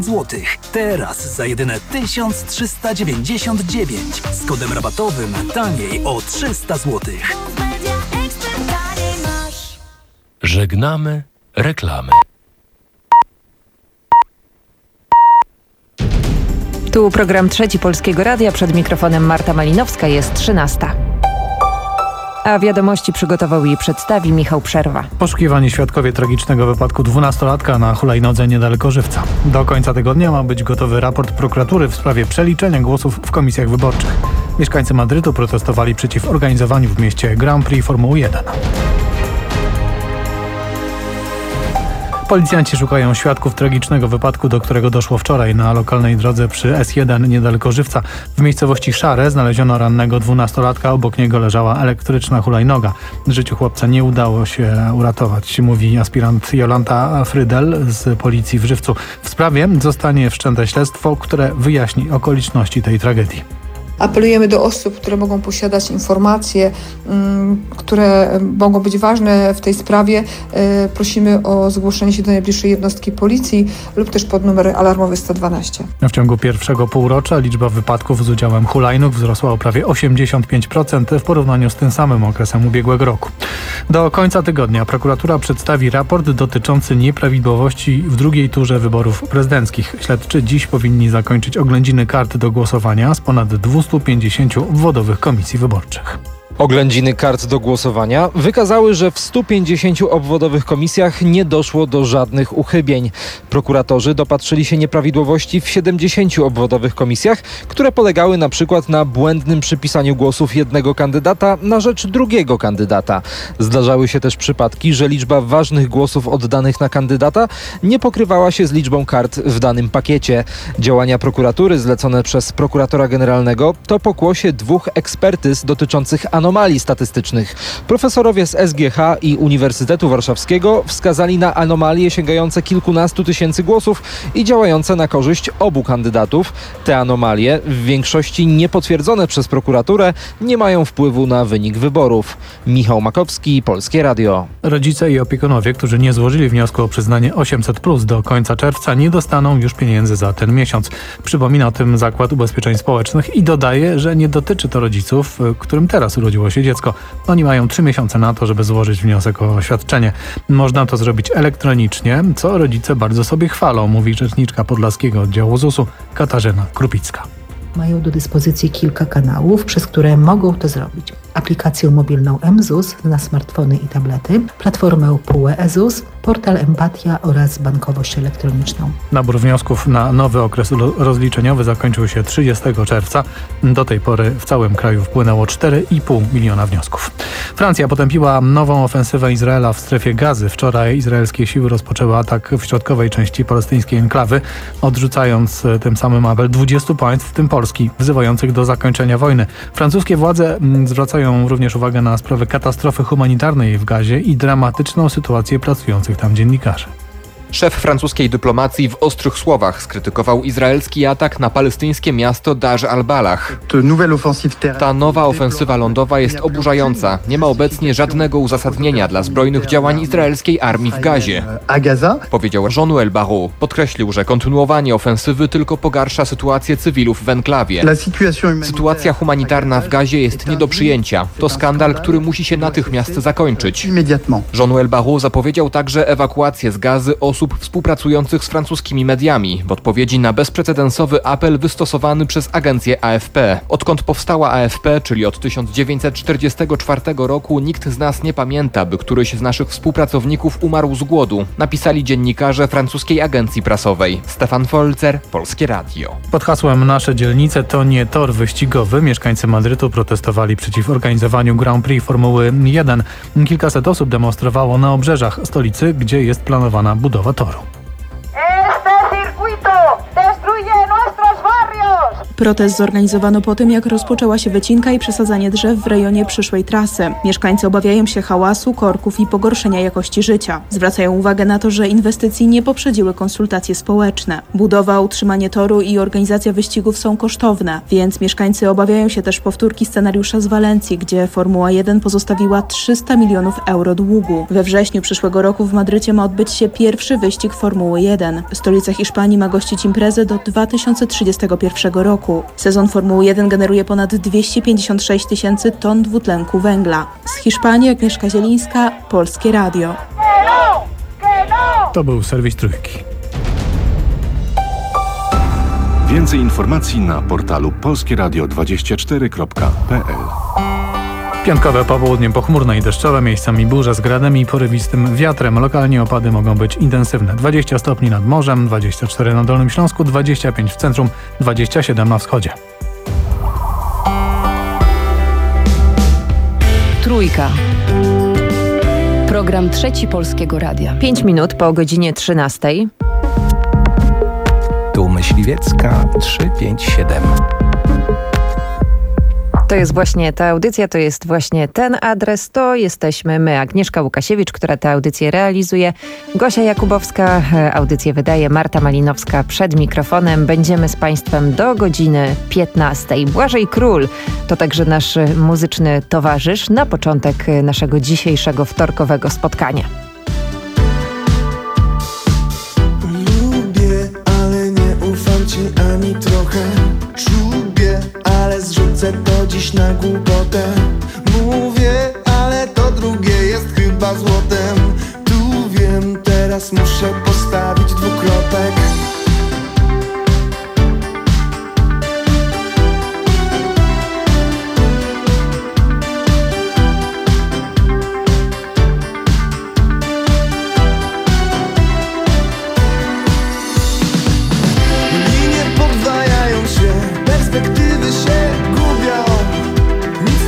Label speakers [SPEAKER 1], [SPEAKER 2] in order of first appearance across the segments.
[SPEAKER 1] złotych. Teraz za jedyne 1399 z kodem rabatowym taniej o 300 złotych.
[SPEAKER 2] Żegnamy reklamy.
[SPEAKER 3] Tu program Trzeci Polskiego Radia. Przed mikrofonem Marta Malinowska, jest 13. A wiadomości przygotował i przedstawi Michał Przerwa.
[SPEAKER 4] Poszukiwani świadkowie tragicznego wypadku 12-latka na hulajnodze niedaleko Żywca. Do końca tygodnia ma być gotowy raport prokuratury w sprawie przeliczenia głosów w komisjach wyborczych. Mieszkańcy Madrytu protestowali przeciw organizowaniu w mieście Grand Prix Formuły 1. Policjanci szukają świadków tragicznego wypadku, do którego doszło wczoraj na lokalnej drodze przy S1 niedaleko Żywca. W miejscowości Szare znaleziono rannego 12-latka, obok niego leżała elektryczna hulajnoga. Życiu chłopca nie udało się uratować, mówi aspirant Jolanta Frydel z policji w Żywcu. W sprawie zostanie wszczęte śledztwo, które wyjaśni okoliczności tej tragedii.
[SPEAKER 5] Apelujemy do osób, które mogą posiadać informacje, które mogą być ważne w tej sprawie. Prosimy o zgłoszenie się do najbliższej jednostki policji lub też pod numer alarmowy 112.
[SPEAKER 4] W ciągu pierwszego półrocza liczba wypadków z udziałem hulajnóg wzrosła o prawie 85% w porównaniu z tym samym okresem ubiegłego roku. Do końca tygodnia prokuratura przedstawi raport dotyczący nieprawidłowości w drugiej turze wyborów prezydenckich. Śledczy dziś powinni zakończyć oględziny kart do głosowania z ponad 250 obwodowych komisji wyborczych.
[SPEAKER 6] Oględziny kart do głosowania wykazały, że w 150 obwodowych komisjach nie doszło do żadnych uchybień. Prokuratorzy dopatrzyli się nieprawidłowości w 70 obwodowych komisjach, które polegały na przykład na błędnym przypisaniu głosów jednego kandydata na rzecz drugiego kandydata. Zdarzały się też przypadki, że liczba ważnych głosów oddanych na kandydata nie pokrywała się z liczbą kart w danym pakiecie. Działania prokuratury zlecone przez prokuratora generalnego to pokłosie 2 ekspertyz dotyczących anomalii statystycznych. Profesorowie z SGH i Uniwersytetu Warszawskiego wskazali na anomalie sięgające kilkunastu tysięcy głosów i działające na korzyść obu kandydatów. Te anomalie, w większości niepotwierdzone przez prokuraturę, nie mają wpływu na wynik wyborów. Michał Makowski, Polskie Radio.
[SPEAKER 4] Rodzice i opiekunowie, którzy nie złożyli wniosku o przyznanie 800+ do końca czerwca, nie dostaną już pieniędzy za ten miesiąc. Przypomina o tym Zakład Ubezpieczeń Społecznych i dodaje, że nie dotyczy to rodziców, którym teraz urodziło się dziecko. Oni mają 3 miesiące na to, żeby złożyć wniosek o świadczenie. Można to zrobić elektronicznie, co rodzice bardzo sobie chwalą, mówi rzeczniczka podlaskiego oddziału ZUS-u Katarzyna Krupicka.
[SPEAKER 7] Mają do dyspozycji kilka kanałów, przez które mogą to zrobić. Aplikację mobilną mZUS na smartfony i tablety, platformę PUE eZUS, portal Empatia oraz bankowość elektroniczną.
[SPEAKER 4] Nabór wniosków na nowy okres rozliczeniowy zakończył się 30 czerwca. Do tej pory w całym kraju wpłynęło 4,5 miliona wniosków. Francja potępiła nową ofensywę Izraela w strefie Gazy. Wczoraj izraelskie siły rozpoczęły atak w środkowej części palestyńskiej enklawy, odrzucając tym samym apel 20 państw, w tym Polski, wzywających do zakończenia wojny. Francuskie władze zwracają również uwagę na sprawę katastrofy humanitarnej w Gazie i dramatyczną sytuację pracujących tam dziennikarzy.
[SPEAKER 8] Szef francuskiej dyplomacji w ostrych słowach skrytykował izraelski atak na palestyńskie miasto Dar al-Balah. Ta nowa ofensywa lądowa jest oburzająca. Nie ma obecnie żadnego uzasadnienia dla zbrojnych działań izraelskiej armii w Gazie, powiedział Jean-Noël Barrot. Podkreślił, że kontynuowanie ofensywy tylko pogarsza sytuację cywilów w enklawie. Sytuacja humanitarna w Gazie jest nie do przyjęcia. To skandal, który musi się natychmiast zakończyć. Jean-Noël Barrot zapowiedział także ewakuację z Gazy osób współpracujących z francuskimi mediami w odpowiedzi na bezprecedensowy apel wystosowany przez agencję AFP. Odkąd powstała AFP, czyli od 1944 roku, nikt z nas nie pamięta, by któryś z naszych współpracowników umarł z głodu, napisali dziennikarze francuskiej agencji prasowej. Stefan Folzer, Polskie Radio.
[SPEAKER 4] Pod hasłem Nasze dzielnice to nie tor wyścigowy mieszkańcy Madrytu protestowali przeciw organizowaniu Grand Prix Formuły 1. Kilkaset osób demonstrowało na obrzeżach stolicy, gdzie jest planowana budowa toru.
[SPEAKER 9] Protest zorganizowano po tym, jak rozpoczęła się wycinka i przesadzanie drzew w rejonie przyszłej trasy. Mieszkańcy obawiają się hałasu, korków i pogorszenia jakości życia. Zwracają uwagę na to, że inwestycji nie poprzedziły konsultacje społeczne. Budowa, utrzymanie toru i organizacja wyścigów są kosztowne, więc mieszkańcy obawiają się też powtórki scenariusza z Walencji, gdzie Formuła 1 pozostawiła 300 milionów euro długu. We wrześniu przyszłego roku w Madrycie ma odbyć się pierwszy wyścig Formuły 1. Stolica Hiszpanii ma gościć imprezę do 2031 roku. Sezon Formuły 1 generuje ponad 256 tysięcy ton dwutlenku węgla. Z Hiszpanii Agnieszka Zielińska, Polskie Radio.
[SPEAKER 4] To był serwis Trójki.
[SPEAKER 10] Więcej informacji na portalu polskieradio24.pl.
[SPEAKER 4] Piątkowe popołudnie pochmurne i deszczowe, miejscami burze z gradem i porywistym wiatrem. Lokalnie opady mogą być intensywne. 20 stopni nad morzem, 24 na Dolnym Śląsku, 25 w centrum, 27 na wschodzie.
[SPEAKER 11] Trójka. Program Trzeci Polskiego Radia.
[SPEAKER 3] 5 minut po godzinie 13.
[SPEAKER 1] Tu Myśliwiecka 357.
[SPEAKER 3] To jest właśnie ta audycja, to jest właśnie ten adres, to jesteśmy my, Agnieszka Łukasiewicz, która tę audycję realizuje, Gosia Jakubowska, audycję wydaje, Marta Malinowska przed mikrofonem. Będziemy z Państwem do godziny 15. Błażej Król to także nasz muzyczny towarzysz na początek naszego dzisiejszego wtorkowego spotkania.
[SPEAKER 12] Lubię, ale nie ufam ci ani trochę. Czubię, ale zrzucę to dziś na głupotę. Mówię, ale to drugie jest chyba złotem. Tu wiem, teraz muszę postawić dwukropek. Linie podwajają się, perspektywy się gubią. Nic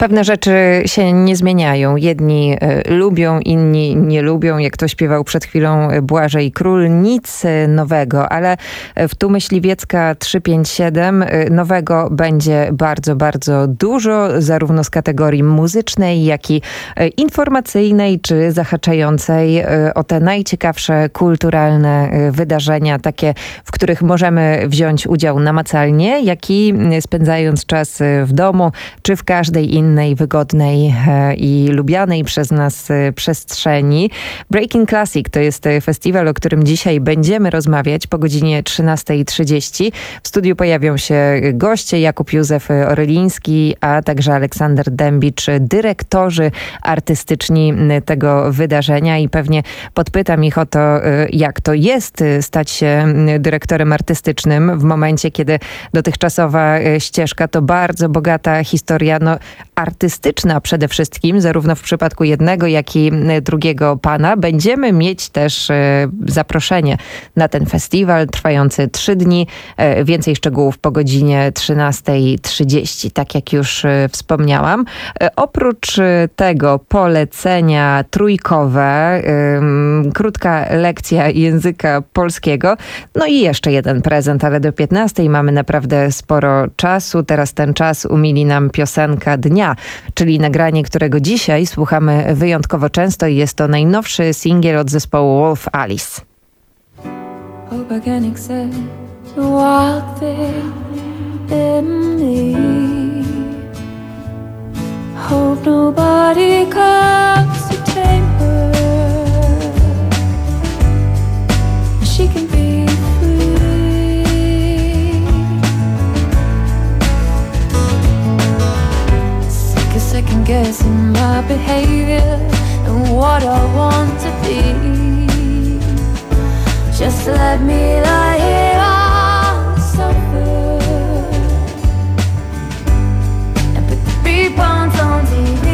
[SPEAKER 3] Pewne rzeczy się nie zmieniają. Jedni lubią, inni nie lubią. Jak to śpiewał przed chwilą Błażej Król, nic nowego, ale w Tu Myśliwiecka 357 nowego będzie bardzo, bardzo dużo, zarówno z kategorii muzycznej, jak i informacyjnej, czy zahaczającej o te najciekawsze kulturalne wydarzenia, takie, w których możemy wziąć udział namacalnie, jak i spędzając czas w domu, czy w każdej innej wygodnej i lubianej przez nas przestrzeni. Breaking Classic to jest festiwal, o którym dzisiaj będziemy rozmawiać po godzinie 13:30. W studiu pojawią się goście Jakub Józef Orliński, a także Aleksander Dębicz, dyrektorzy artystyczni tego wydarzenia, i pewnie podpytam ich o to, jak to jest stać się dyrektorem artystycznym w momencie, kiedy dotychczasowa ścieżka to bardzo bogata historia, artystyczna przede wszystkim, zarówno w przypadku jednego, jak i drugiego pana. Będziemy mieć też zaproszenie na ten festiwal trwający 3 dni. Więcej szczegółów po godzinie 13:30, tak jak już wspomniałam. Oprócz tego polecenia trójkowe, krótka lekcja języka polskiego, i jeszcze jeden prezent, ale do 15:00 mamy naprawdę sporo czasu. Teraz ten czas umili nam piosenka dnia, czyli nagranie, którego dzisiaj słuchamy wyjątkowo często, i jest to najnowszy singiel od zespołu Wolf Alice.
[SPEAKER 13] Hope I can accept the wild thing in me. Hope nobody comes to tame her. She can be free. Sick of second guessing my behavior and what I want to be. Just let me lie here on the sofa and put the rebounds on TV.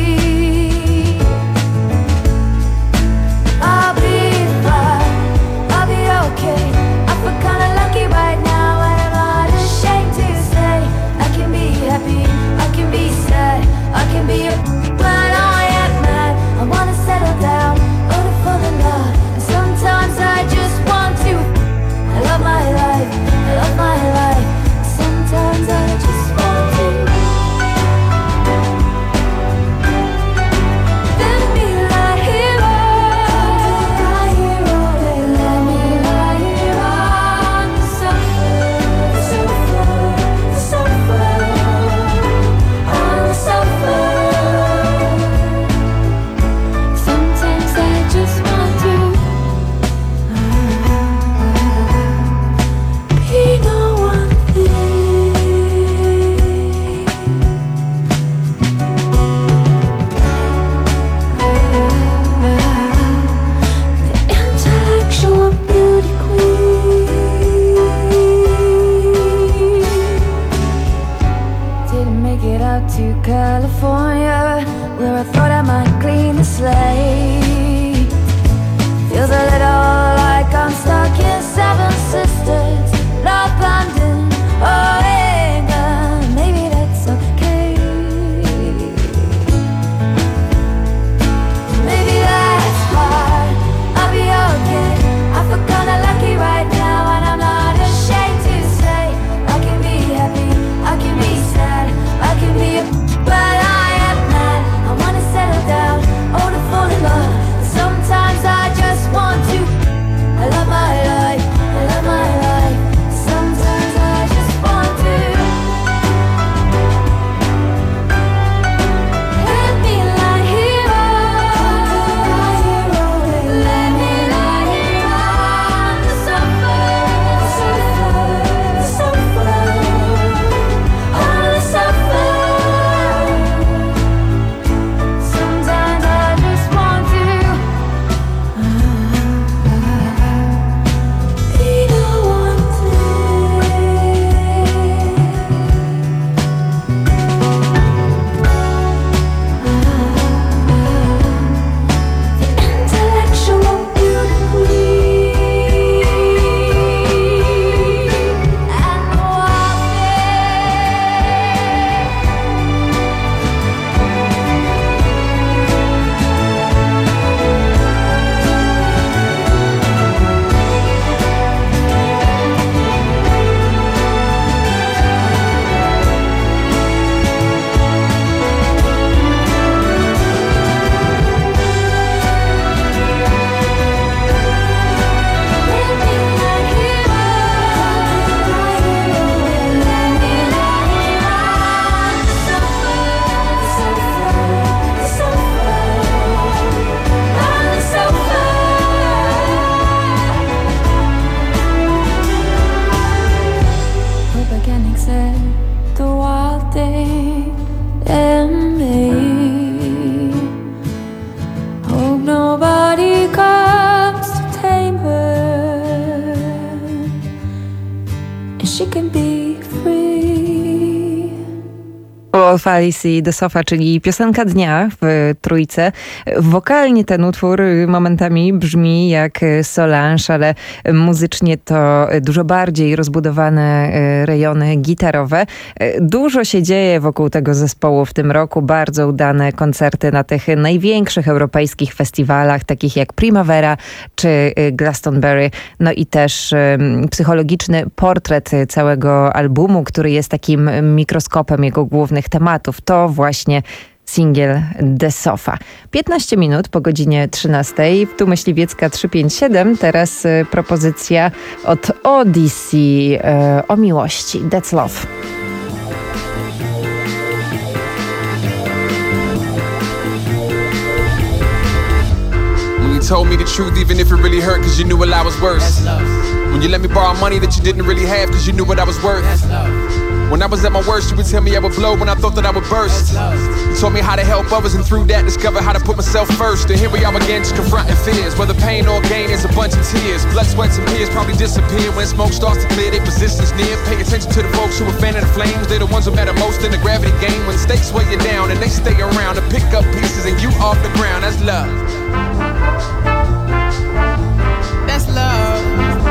[SPEAKER 13] I'll be fine, I'll be okay. I feel kinda lucky right now, I'm not ashamed to say I can be happy, I can be sad, I can be a when I am mad. I wanna settle down, only for the love. And sometimes I just want to. I love my
[SPEAKER 3] Wolf Alice i The Sofa, czyli piosenka dnia w trójce. Wokalnie ten utwór momentami brzmi jak Solange, ale muzycznie to dużo bardziej rozbudowane rejony gitarowe. Dużo się dzieje wokół tego zespołu w tym roku. Bardzo udane koncerty na tych największych europejskich festiwalach, takich jak Primavera czy Glastonbury. No i też psychologiczny portret całego albumu, który jest takim mikroskopem jego głównych tematów. To właśnie singiel The Sofa. 15 minut po godzinie 13. Tu Myśliwiecka 357. Teraz propozycja od Odyssey o miłości. That's Love.
[SPEAKER 14] You told me the truth even if it really hurt cause you knew what I was worth. When you let me borrow money that you didn't really have cause you knew what I was worth. When I was at my worst you would tell me I would blow when I thought that I would burst. You told me how to help others and through that discover how to put myself first. And here we are again just confronting fears. Whether pain or gain is a bunch of tears. Blood, sweat and tears probably disappear when smoke starts to clear, their positions near. Pay attention to the folks who are fanning the flames. They're the ones who matter most in the gravity game. When stakes weigh you down and they stay around to pick up pieces and you off the ground. That's love. That's love.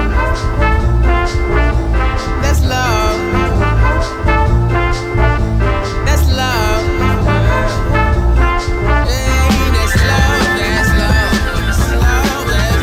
[SPEAKER 14] That's love. That's love. Hey, that's love. That's love. That's love. That's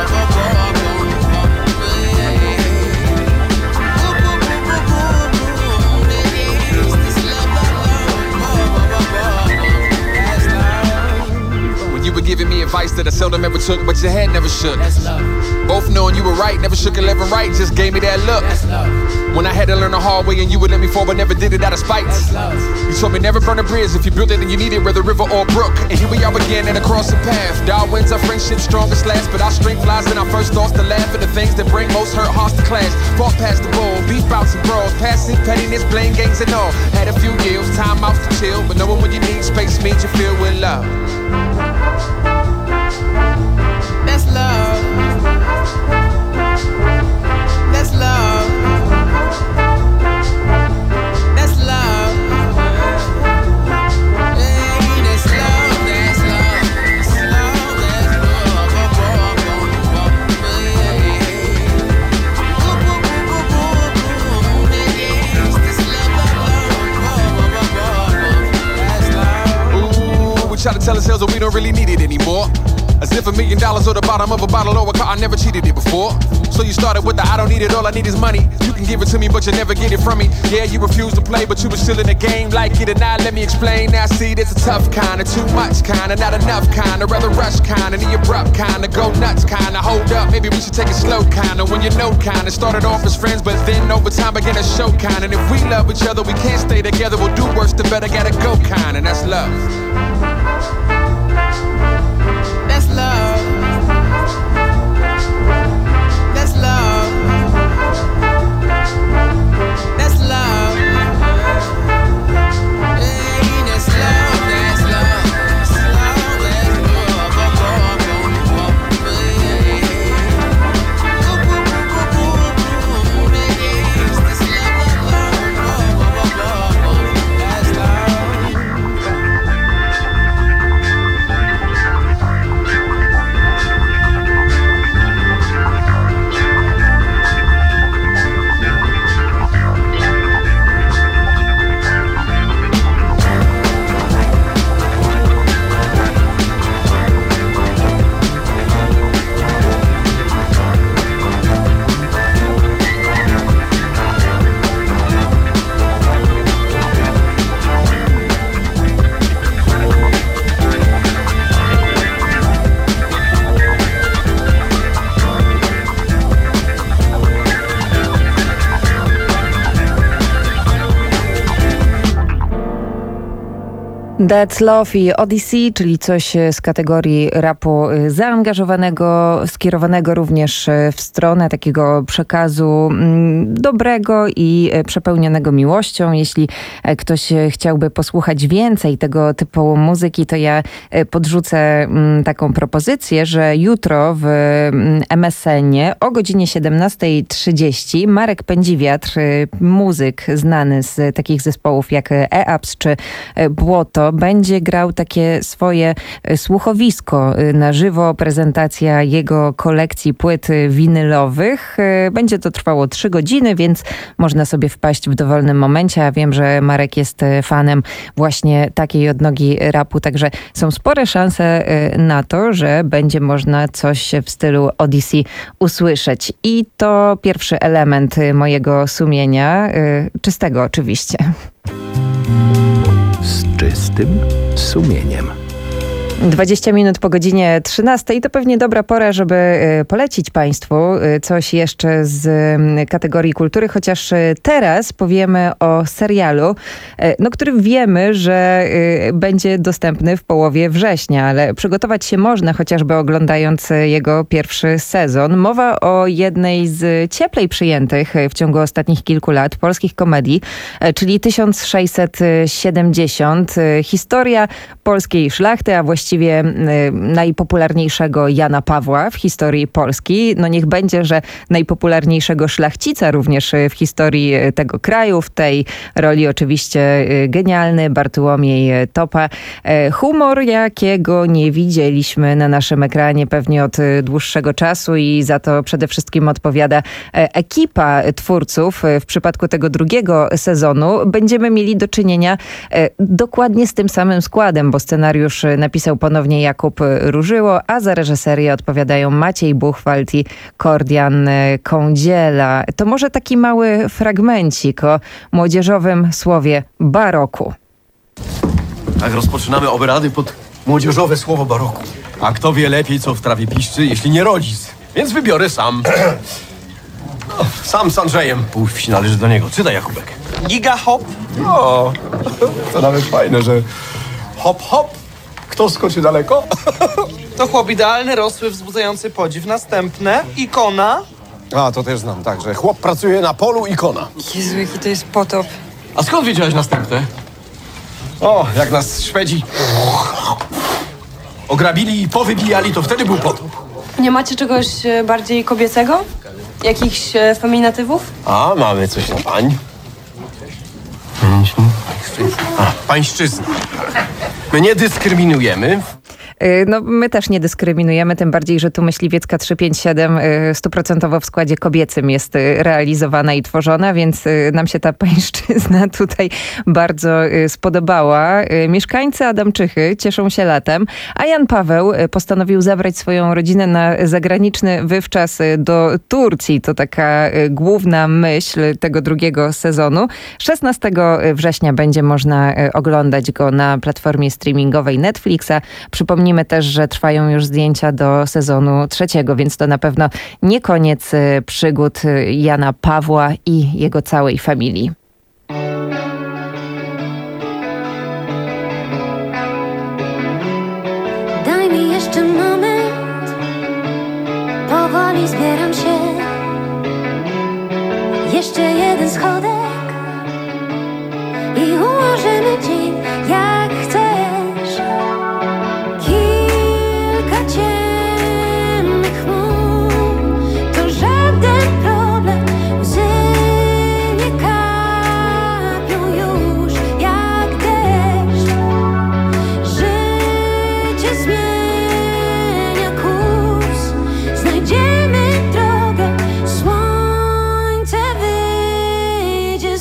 [SPEAKER 14] love. When you were giving me advice that I seldom ever took, but your head never shook. Both knowing you were right, never shook a left and right, just gave me that look. When I had to learn the hard way and you would let me fall, but never did it out of spite. You told me never burn a bridge if you built it and you need it, whether river or brook. And here we are again and across the path. Darwin's our friendship strongest last, but our strength lies in our first thoughts to laugh at the things that bring most hurt hearts to clash. Fought past the ball, beef bouts and brawls, passing pettiness, blame games and all. Had a few years, time out to chill, but knowing when you need space means you feel with love. That's love. That's love. That's love. Hey, that's love. That's love. That's love. That's love. Ooh, we try to tell ourselves that we don't really need it anymore. As if $1 million or the bottom of a bottle or a car, I never cheated it before. So you started with the I don't need it, all I need is money. You can give it to me, but you never get it from me. Yeah, you refuse to play, but you were still in the game. Like it or not, let me explain. Now see, there's a tough kind of too much kind of not enough kind of rather rush kind of the abrupt kind of go nuts kind of hold up. Maybe we should take it slow kind of when you know kind of started off as friends, but then over time began to show kind. And if we love each other, we can't stay together. We'll do worse, the better gotta go kind, and that's love. That's love. That's love. That's love. Hey, that's love. That's love. That's love. That's love.
[SPEAKER 3] That's Love i Odyssey, czyli coś z kategorii rapu zaangażowanego, skierowanego również w stronę takiego przekazu dobrego i przepełnionego miłością. Jeśli ktoś chciałby posłuchać więcej tego typu muzyki, to ja podrzucę taką propozycję, że jutro w MSN-ie o godzinie 17:30 Marek Pędziwiatr, muzyk znany z takich zespołów jak E-Abs czy Błoto, będzie grał takie swoje słuchowisko na żywo, prezentacja jego kolekcji płyt winylowych. Będzie to trwało 3 godziny, więc można sobie wpaść w dowolnym momencie, a wiem, że Marek jest fanem właśnie takiej odnogi rapu, także są spore szanse na to, że będzie można coś w stylu Odyssey usłyszeć. I to pierwszy element mojego sumienia, czystego oczywiście.
[SPEAKER 2] Z czystym sumieniem.
[SPEAKER 3] 20 minut po godzinie 13 i to pewnie dobra pora, żeby polecić Państwu coś jeszcze z kategorii kultury, chociaż teraz powiemy o serialu, który wiemy, że będzie dostępny w połowie września, ale przygotować się można chociażby oglądając jego pierwszy sezon. Mowa o jednej z cieplej przyjętych w ciągu ostatnich kilku lat polskich komedii, czyli 1670. Historia polskiej szlachty, a właściwie najpopularniejszego Jana Pawła w historii Polski. No niech będzie, że najpopularniejszego szlachcica również w historii tego kraju. W tej roli oczywiście genialny Bartłomiej Topa. Humor, jakiego nie widzieliśmy na naszym ekranie pewnie od dłuższego czasu i za to przede wszystkim odpowiada ekipa twórców. W przypadku tego drugiego sezonu będziemy mieli do czynienia dokładnie z tym samym składem, bo scenariusz napisał ponownie Jakub Różyło, a za reżyserię odpowiadają Maciej Buchwald i Kordian Kądziela. To może taki mały fragmencik o młodzieżowym słowie baroku.
[SPEAKER 15] Tak rozpoczynamy obrady pod młodzieżowe słowo baroku. A kto wie lepiej, co w trawie piszczy, jeśli nie rodzic? Więc wybiorę sam. Sam z Andrzejem. Półwsi należy do niego. Czytaj, Jakubek.
[SPEAKER 16] Giga hop.
[SPEAKER 15] O, to nawet fajne, że hop hop. Kto skoczy daleko?
[SPEAKER 16] To chłop idealny, rosły, wzbudzający podziw. Następne. Ikona.
[SPEAKER 15] A, to też znam, tak, że chłop pracuje na polu, ikona.
[SPEAKER 17] Jezu, jaki to jest potop.
[SPEAKER 15] A skąd wiedziałeś następne? O, jak nas Szwedzi ograbili i powybijali, to wtedy był potop.
[SPEAKER 17] Nie macie czegoś bardziej kobiecego? Jakichś feminatywów?
[SPEAKER 15] A, mamy coś na pań. Pańszczyzna. My nie dyskryminujemy.
[SPEAKER 3] No, my też nie dyskryminujemy, tym bardziej, że tu Myśliwiecka 357 100% w składzie kobiecym jest realizowana i tworzona, więc nam się ta pańszczyzna tutaj bardzo spodobała. Mieszkańcy Adamczychy cieszą się latem, a Jan Paweł postanowił zabrać swoją rodzinę na zagraniczny wywczas do Turcji. To taka główna myśl tego drugiego sezonu. 16 września będzie można oglądać go na platformie streamingowej Netflixa. Przypomnijmy też, że trwają już zdjęcia do sezonu 3, więc to na pewno nie koniec przygód Jana Pawła i jego całej familii.
[SPEAKER 13] Daj mi jeszcze moment, powoli zbieram się. Jeszcze jeden schodek i ułożymy dzień jak chcesz. Kilka ciemnych chmur to żaden problem. Łzy nie kapią już jak deszcz. Życie zmienia kurs. Znajdziemy drogę. Słońce wyjdzie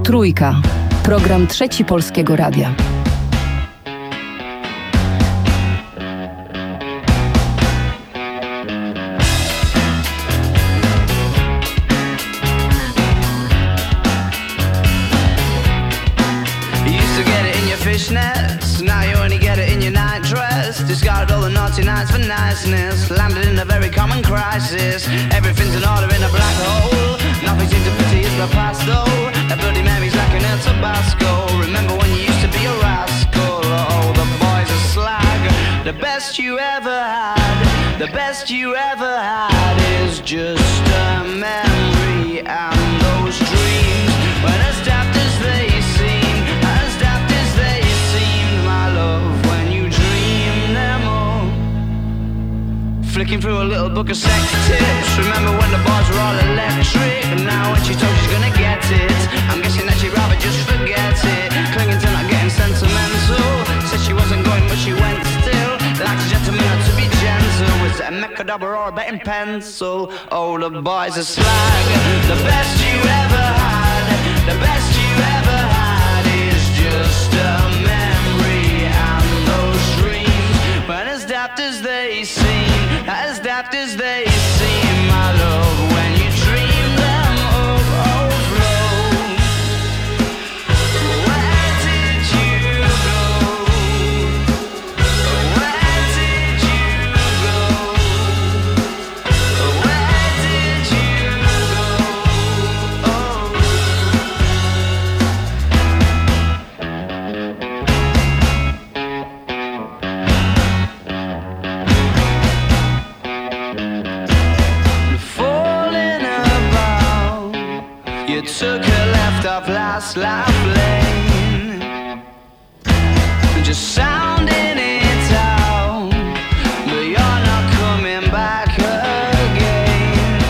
[SPEAKER 11] Trójka. Program Trzeci Polskiego Radia.
[SPEAKER 18] Now you only get it in your night dress. Discarded all the naughty nights for niceness. Landed in a very common crisis. Everything's in order in a black hole. Nothing seems to pity is the past though. That Bloody Mary's like an El Tabasco. Remember when you used to be a rascal? Oh, the boys are slag. The best you ever had. The best you ever had is just a memory. And those dreams, when as daft as they seem, as daft as they seemed, my love, when you dream them all. Flicking through a little book of sex tips. Remember when the bars were all electric? And now when she told she's gonna get it, I'm guessing that she'd rather just forget it. Clinging to not getting sentimental. Said she wasn't going but she went still. Like a gentleman had to be gentle. Was it a Mechadabra or a betting pencil? Oh, the boys are slag. The best you ever had. The best you ever had is just a memory. And those dreams, when as daft as they seem, as daft as they seem, my love, when you dream them overflow. Where did you go? Where did you go? Where did you go? Falling about, you took a left off last life lane, just sounding it out, but you're not coming back again.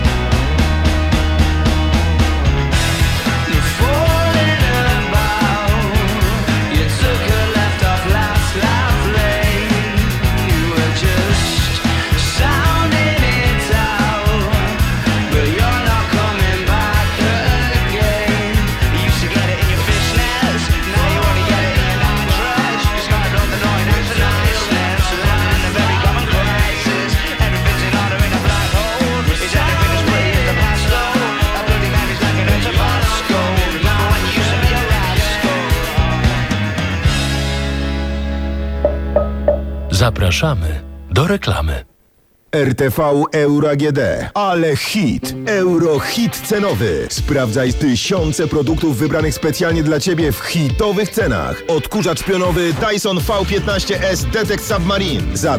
[SPEAKER 18] Falling about, you took a left off last life lane, you were just sounding it out, but you're not coming back again. You used to get it in your fishnets, now you only get it in your nightdress. You started on the night after niceness, landing in a very common crisis. Everything's in order in a black hole. Is everything as pretty as the past though? That Bloody Mary's like an El Tabasco. Now when you used to be a rascal.
[SPEAKER 2] Zapraszamy do reklamy.
[SPEAKER 19] RTV Euro AGD. Ale hit! Eurohit cenowy. Sprawdzaj tysiące produktów wybranych specjalnie dla Ciebie w hitowych cenach. Odkurzacz pionowy Dyson V15S Detect Submarine za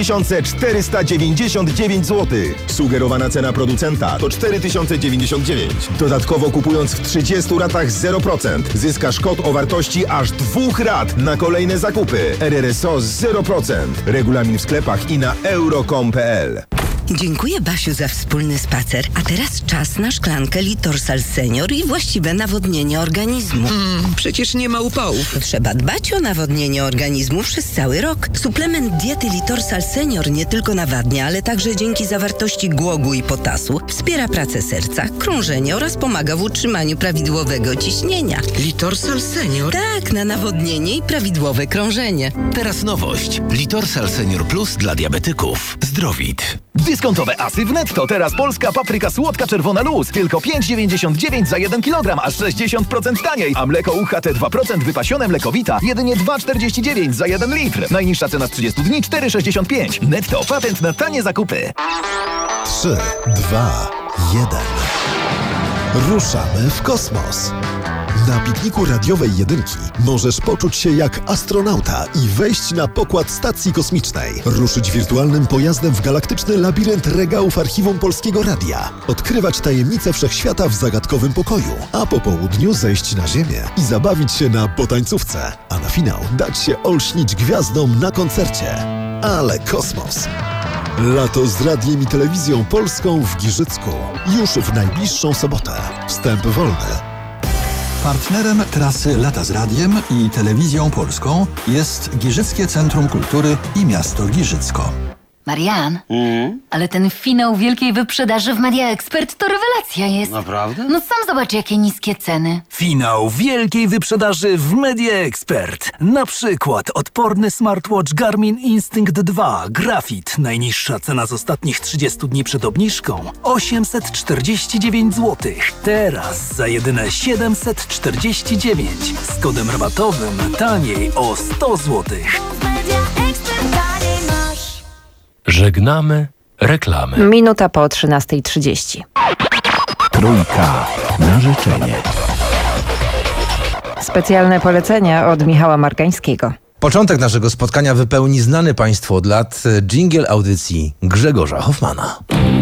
[SPEAKER 19] 3499 zł. Sugerowana cena producenta to 4099. Dodatkowo kupując w 30 ratach 0%, zyskasz kod o wartości aż 2 rat na kolejne zakupy. RRSO 0%. Regulamin w sklepach i na euro.com.pl.
[SPEAKER 20] Dziękuję, Basiu, za wspólny spacer. A teraz czas na szklankę Litorsal Senior i właściwe nawodnienie organizmu.
[SPEAKER 21] Przecież nie ma upałów.
[SPEAKER 20] Trzeba dbać o nawodnienie organizmu przez cały rok. Suplement diety Litorsal Senior nie tylko nawadnia, ale także dzięki zawartości głogu i potasu wspiera pracę serca, krążenie oraz pomaga w utrzymaniu prawidłowego ciśnienia.
[SPEAKER 21] Litorsal Senior?
[SPEAKER 20] Tak, na nawodnienie i prawidłowe krążenie.
[SPEAKER 22] Teraz nowość. Litorsal Senior Plus dla diabetyków. Zdrowit.
[SPEAKER 23] Dyskontowe asy w Netto. Teraz polska papryka słodka czerwona luz. Tylko 5,99 za 1 kg, aż 60% taniej. A mleko UHT 2% wypasione mlekowita jedynie 2,49 za 1 litr. Najniższa cena z 30 dni 4,65. Netto. Patent na tanie zakupy.
[SPEAKER 24] 3, 2, 1. Ruszamy w kosmos. Na pikniku radiowej jedynki możesz poczuć się jak astronauta i wejść na pokład stacji kosmicznej. Ruszyć wirtualnym pojazdem w galaktyczny labirynt regałów archiwum Polskiego Radia. Odkrywać tajemnice wszechświata w zagadkowym pokoju. A po południu zejść na ziemię i zabawić się na potańcówce. A na finał dać się olśnić gwiazdom na koncercie. Ale kosmos! Lato z radiem i telewizją polską w Giżycku. Już w najbliższą sobotę. Wstęp wolny.
[SPEAKER 25] Partnerem trasy Lata z Radiem i Telewizją Polską jest Giżyckie Centrum Kultury i Miasto Giżycko.
[SPEAKER 5] Marian, ale ten finał wielkiej wyprzedaży w Media Expert to rewelacja jest.
[SPEAKER 6] Naprawdę?
[SPEAKER 5] No sam zobacz, jakie niskie ceny.
[SPEAKER 1] Finał wielkiej wyprzedaży w Media Expert. Na przykład odporny smartwatch Garmin Instinct 2 Graphit. Najniższa cena z ostatnich 30 dni przed obniżką 849 zł. Teraz za jedyne 749. Z kodem rabatowym taniej o 100 zł.
[SPEAKER 2] Żegnamy reklamy.
[SPEAKER 3] Minuta po 13:30.
[SPEAKER 25] Trójka na życzenie.
[SPEAKER 3] Specjalne polecenia od Michała Margańskiego.
[SPEAKER 7] Początek naszego spotkania wypełni znany Państwu od lat dżingiel audycji Grzegorza Hoffmana.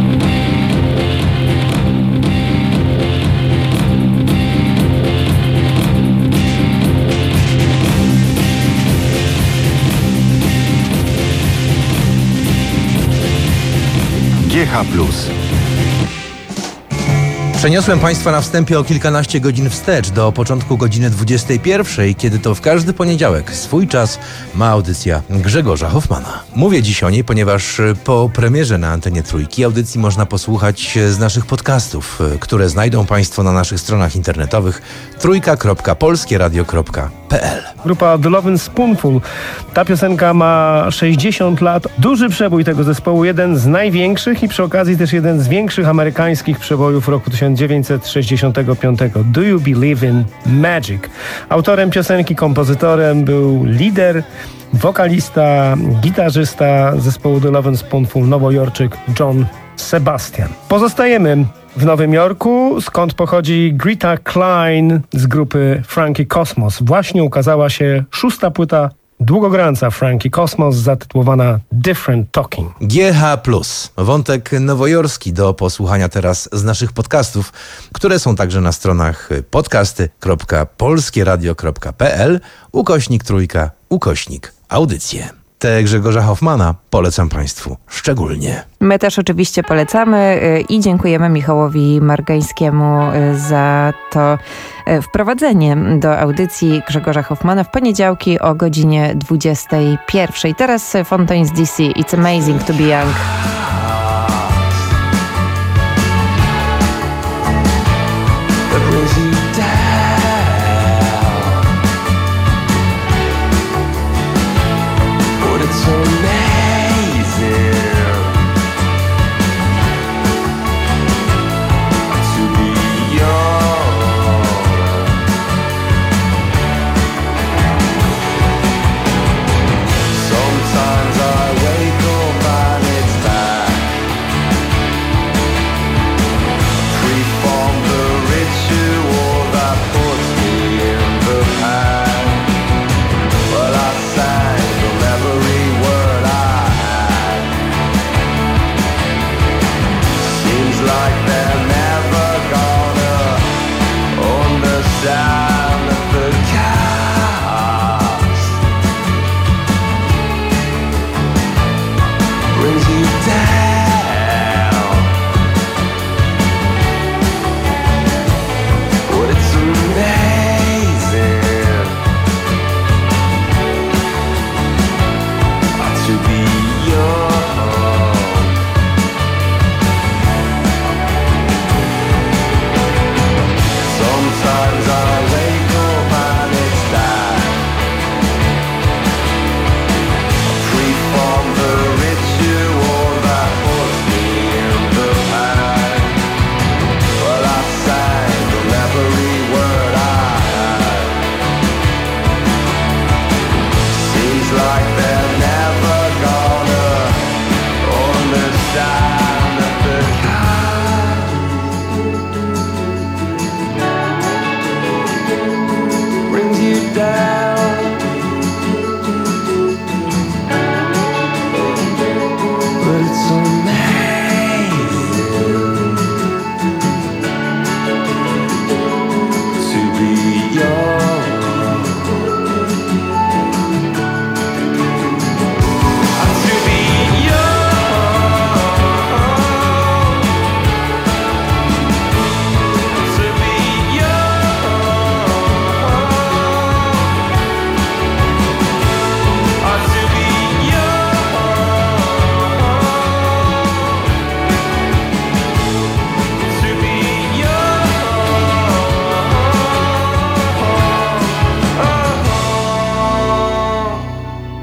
[SPEAKER 10] GH+.
[SPEAKER 7] Przeniosłem Państwa na wstępie o kilkanaście godzin wstecz do początku godziny 21, kiedy to w każdy poniedziałek swój czas ma audycja Grzegorza Hoffmana. Mówię dziś o niej, ponieważ po premierze na antenie Trójki audycji można posłuchać z naszych podcastów, które znajdą Państwo na naszych stronach internetowych trójka.polskieradio.pl.
[SPEAKER 8] Grupa The Lovin' Spoonful. Ta piosenka ma 60 lat. Duży przebój tego zespołu, jeden z największych i przy okazji też jeden z większych amerykańskich przebojów roku 1965. Do You Believe in Magic? Autorem piosenki, kompozytorem był lider, wokalista, gitarzysta zespołu The Lovin' Spoonful, nowojorczyk John Sebastian. Pozostajemy w Nowym Jorku, skąd pochodzi Greta Klein z grupy Frankie Cosmos. Właśnie ukazała się 6. płyta długogranca Frankie Cosmos zatytułowana Different Talking.
[SPEAKER 7] GH+. Wątek nowojorski do posłuchania teraz z naszych podcastów, które są także na stronach podcasty.polskieradio.pl /Trójka/audycje. Te Grzegorza Hoffmana polecam Państwu szczególnie.
[SPEAKER 3] My też oczywiście polecamy i dziękujemy Michałowi Margańskiemu za to wprowadzenie do audycji Grzegorza Hoffmana w poniedziałki o godzinie 21. Teraz Fontaines DC. It's amazing to be young.
[SPEAKER 12] Sometimes I wake up and it's bad.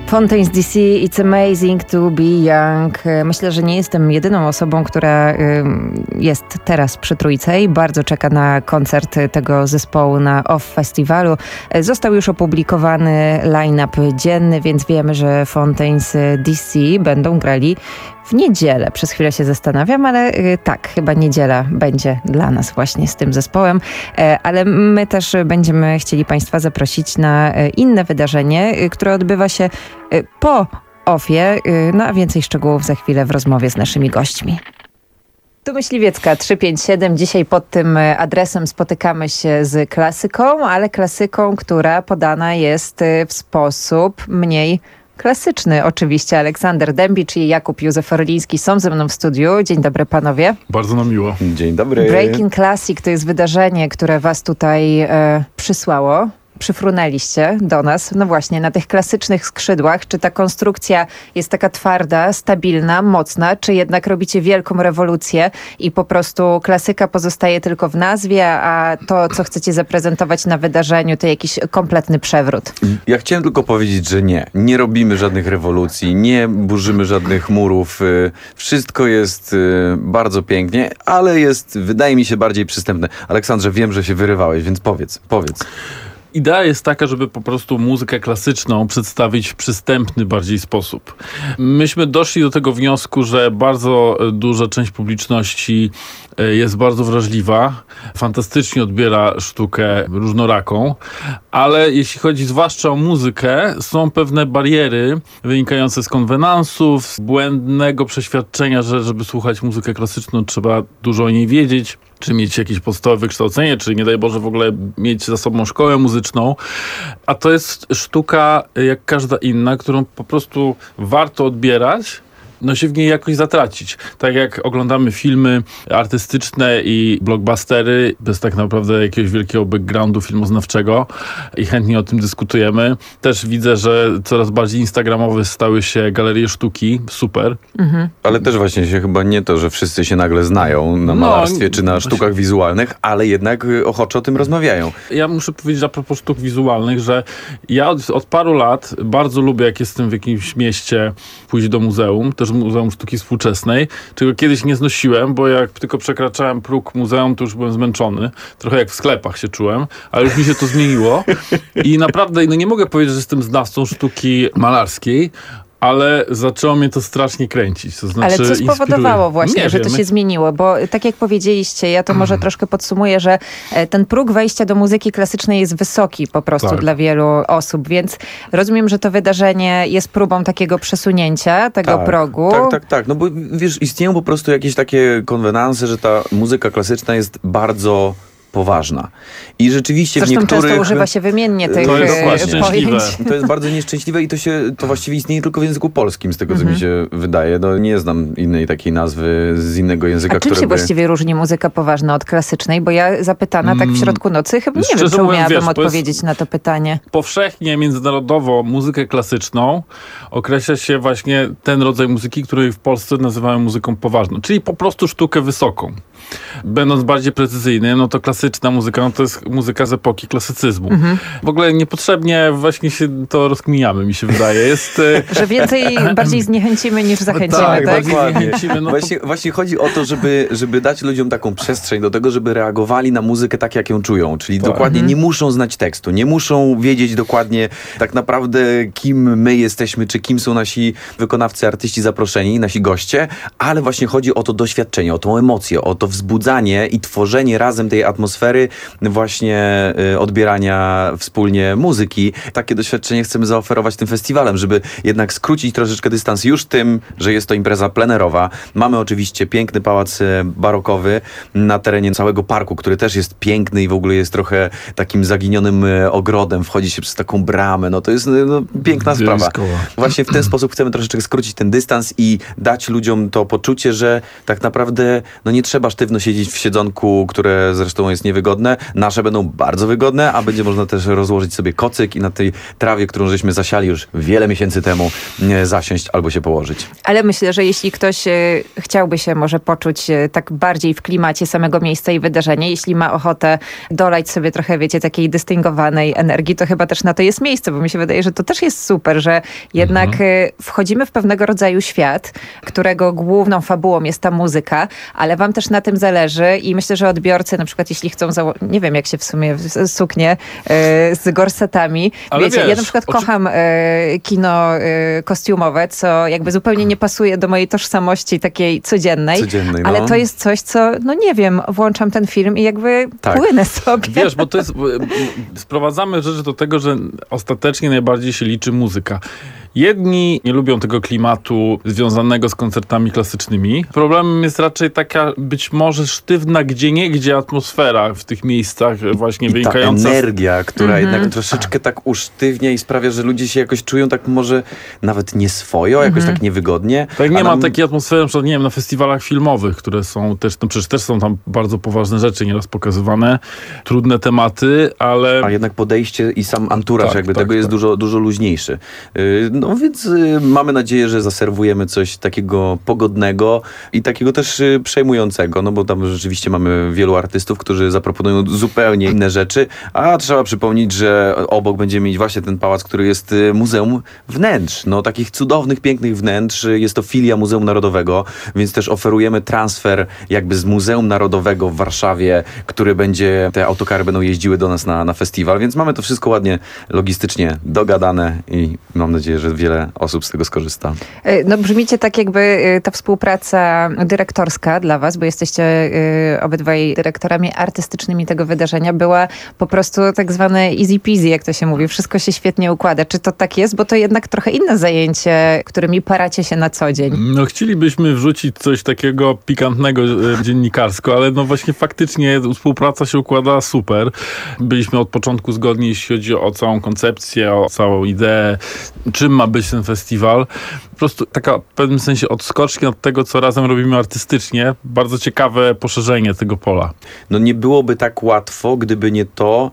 [SPEAKER 3] Fontaines DC, It's Amazing to be Young. Myślę, że nie jestem jedyną osobą, która jest teraz przy Trójce i bardzo czeka na koncert tego zespołu na OFF Festiwalu. Został już opublikowany line-up dzienny, więc wiemy, że Fontaines DC będą grali w niedzielę. Przez chwilę się zastanawiam, ale tak, chyba niedziela będzie dla nas właśnie z tym zespołem. Ale my też będziemy chcieli Państwa zaprosić na inne wydarzenie, które odbywa się po OFF-ie. No a więcej szczegółów za chwilę w rozmowie z naszymi gośćmi. Tu Myśliwiecka 357. Dzisiaj pod tym adresem spotykamy się z klasyką, ale klasyką, która podana jest w sposób mniej klasyczny. Oczywiście Aleksander Dębicz i Jakub Józef Orliński są ze mną w studiu. Dzień dobry panowie.
[SPEAKER 4] Bardzo nam miło.
[SPEAKER 6] Dzień dobry.
[SPEAKER 3] Breaking Classic to jest wydarzenie, które was tutaj przysłało. Przyfrunęliście do nas, no właśnie, na tych klasycznych skrzydłach. Czy ta konstrukcja jest taka twarda, stabilna, mocna, czy jednak robicie wielką rewolucję i po prostu klasyka pozostaje tylko w nazwie, a to, co chcecie zaprezentować na wydarzeniu, to jakiś kompletny przewrót?
[SPEAKER 6] Ja chciałem tylko powiedzieć, że nie robimy żadnych rewolucji, nie burzymy żadnych murów. Wszystko jest bardzo pięknie, ale jest, wydaje mi się, bardziej przystępne. Aleksandrze, wiem, że się wyrywałeś, więc powiedz.
[SPEAKER 4] Idea jest taka, żeby po prostu muzykę klasyczną przedstawić w przystępny bardziej sposób. Myśmy doszli do tego wniosku, że bardzo duża część publiczności jest bardzo wrażliwa, fantastycznie odbiera sztukę różnoraką, ale jeśli chodzi zwłaszcza o muzykę, są pewne bariery wynikające z konwenansów, z błędnego przeświadczenia, że żeby słuchać muzykę klasyczną trzeba dużo o niej wiedzieć, czy mieć jakieś podstawowe wykształcenie, czy nie daj Boże w ogóle mieć za sobą szkołę muzyczną. A to jest sztuka jak każda inna, którą po prostu warto odbierać, no się w niej jakoś zatracić. Tak jak oglądamy filmy artystyczne i blockbustery bez tak naprawdę jakiegoś wielkiego backgroundu filmoznawczego i chętnie o tym dyskutujemy. Też widzę, że coraz bardziej instagramowe stały się galerie sztuki. Super.
[SPEAKER 6] Ale też właśnie się chyba nie to, że wszyscy się nagle znają na malarstwie czy na sztukach wizualnych, ale jednak ochoczo o tym rozmawiają.
[SPEAKER 4] Ja muszę powiedzieć a propos sztuk wizualnych, że ja od paru lat bardzo lubię, jak jestem w jakimś mieście, pójść do muzeum, też Muzeum Sztuki Współczesnej, czego kiedyś nie znosiłem, bo jak tylko przekraczałem próg muzeum, to już byłem zmęczony. Trochę jak w sklepach się czułem, ale już mi się to zmieniło. I naprawdę, no nie mogę powiedzieć, że jestem znawcą sztuki malarskiej, ale zaczęło mnie to strasznie kręcić. To znaczy,
[SPEAKER 3] ale co spowodowało właśnie, że to się zmieniło? Bo tak jak powiedzieliście, ja to może troszkę podsumuję, że ten próg wejścia do muzyki klasycznej jest wysoki po prostu dla wielu osób, więc rozumiem, że to wydarzenie jest próbą takiego przesunięcia tego progu.
[SPEAKER 6] Tak. No bo wiesz, istnieją po prostu jakieś takie konwenanse, że ta muzyka klasyczna jest bardzo poważna. I rzeczywiście
[SPEAKER 3] zresztą
[SPEAKER 6] w niektórych...
[SPEAKER 3] często używa się wymiennie tych
[SPEAKER 6] pojęć. To jest bardzo nieszczęśliwe i to właściwie istnieje tylko w języku polskim, z tego co mi się wydaje. No, nie znam innej takiej nazwy z innego języka,
[SPEAKER 3] a czym się właściwie różni muzyka poważna od klasycznej? Bo ja zapytana tak w środku nocy, chyba nie wiem, czy umiałabym odpowiedzieć na to pytanie.
[SPEAKER 4] Powszechnie, międzynarodowo muzykę klasyczną określa się właśnie ten rodzaj muzyki, który w Polsce nazywamy muzyką poważną, czyli po prostu sztukę wysoką. Będąc bardziej precyzyjnym, no to klasyczna muzyka, no to jest muzyka z epoki klasycyzmu. W ogóle niepotrzebnie właśnie się to rozkminiamy, mi się wydaje. Jest,
[SPEAKER 3] że bardziej zniechęcimy niż zachęcimy, tak?
[SPEAKER 6] Zniechęcimy, no właśnie chodzi o to, żeby dać ludziom taką przestrzeń do tego, żeby reagowali na muzykę tak, jak ją czują. Czyli dokładnie nie muszą znać tekstu, nie muszą wiedzieć dokładnie tak naprawdę, kim my jesteśmy, czy kim są nasi wykonawcy, artyści zaproszeni, nasi goście, ale właśnie chodzi o to doświadczenie, o tą emocję, o to wzbudzanie i tworzenie razem tej atmosfery właśnie odbierania wspólnie muzyki. Takie doświadczenie chcemy zaoferować tym festiwalem, żeby jednak skrócić troszeczkę dystans już tym, że jest to impreza plenerowa. Mamy oczywiście piękny pałac barokowy na terenie całego parku, który też jest piękny i w ogóle jest trochę takim zaginionym ogrodem. Wchodzi się przez taką bramę. No to jest piękna sprawa. Właśnie w ten sposób chcemy troszeczkę skrócić ten dystans i dać ludziom to poczucie, że tak naprawdę nie trzeba sztywno sztywno siedzieć w siedzonku, które zresztą jest niewygodne. Nasze będą bardzo wygodne, a będzie można też rozłożyć sobie kocyk i na tej trawie, którą żeśmy zasiali już wiele miesięcy temu, zasiąść albo się położyć.
[SPEAKER 3] Ale myślę, że jeśli ktoś chciałby się może poczuć tak bardziej w klimacie samego miejsca i wydarzenia, jeśli ma ochotę dolać sobie trochę, wiecie, takiej dystyngowanej energii, to chyba też na to jest miejsce, bo mi się wydaje, że to też jest super, że jednak wchodzimy w pewnego rodzaju świat, którego główną fabułą jest ta muzyka, ale wam też na tym zależy i myślę, że odbiorcy na przykład jeśli chcą, nie wiem jak się w sumie suknie z gorsetami,
[SPEAKER 4] ale
[SPEAKER 3] wiecie,
[SPEAKER 4] wiesz,
[SPEAKER 3] ja na przykład kocham kino kostiumowe, co jakby zupełnie nie pasuje do mojej tożsamości takiej codziennej, ale to jest coś, co, no nie wiem, włączam ten film i jakby płynę sobie.
[SPEAKER 4] Wiesz, bo to jest, sprowadzamy rzeczy do tego, że ostatecznie najbardziej się liczy muzyka. Jedni nie lubią tego klimatu związanego z koncertami klasycznymi. Problemem jest raczej taka być może sztywna gdzieniegdzie atmosfera w tych miejscach właśnie wynikająca.
[SPEAKER 6] Ta energia, która jednak troszeczkę tak usztywnia i sprawia, że ludzie się jakoś czują tak może nawet nieswojo, jakoś tak niewygodnie.
[SPEAKER 4] Tak nie ma takiej atmosfery, na przykład, nie wiem, na festiwalach filmowych, które są też, no przecież też są tam bardzo poważne rzeczy nieraz pokazywane, trudne tematy, ale...
[SPEAKER 6] A jednak podejście i sam anturaż tego jest dużo luźniejszy. No więc mamy nadzieję, że zaserwujemy coś takiego pogodnego i takiego też przejmującego, no bo tam rzeczywiście mamy wielu artystów, którzy zaproponują zupełnie inne rzeczy, a trzeba przypomnieć, że obok będziemy mieć właśnie ten pałac, który jest Muzeum Wnętrz. No takich cudownych, pięknych wnętrz. Jest to filia Muzeum Narodowego, więc też oferujemy transfer jakby z Muzeum Narodowego w Warszawie, te autokary będą jeździły do nas na festiwal, więc mamy to wszystko ładnie logistycznie dogadane i mam nadzieję, że wiele osób z tego skorzysta.
[SPEAKER 3] No brzmicie tak jakby ta współpraca dyrektorska dla was, bo jesteście obydwaj dyrektorami artystycznymi tego wydarzenia, była po prostu tak zwane easy peasy, jak to się mówi. Wszystko się świetnie układa. Czy to tak jest? Bo to jednak trochę inne zajęcie, którymi paracie się na co dzień.
[SPEAKER 4] No chcielibyśmy wrzucić coś takiego pikantnego dziennikarsko, ale no właśnie faktycznie współpraca się układa super. Byliśmy od początku zgodni, jeśli chodzi o całą koncepcję, o całą ideę, czym ma być ten festiwal. Po prostu taka w pewnym sensie odskocznia od tego, co razem robimy artystycznie. Bardzo ciekawe poszerzenie tego pola.
[SPEAKER 6] No nie byłoby tak łatwo, gdyby nie to,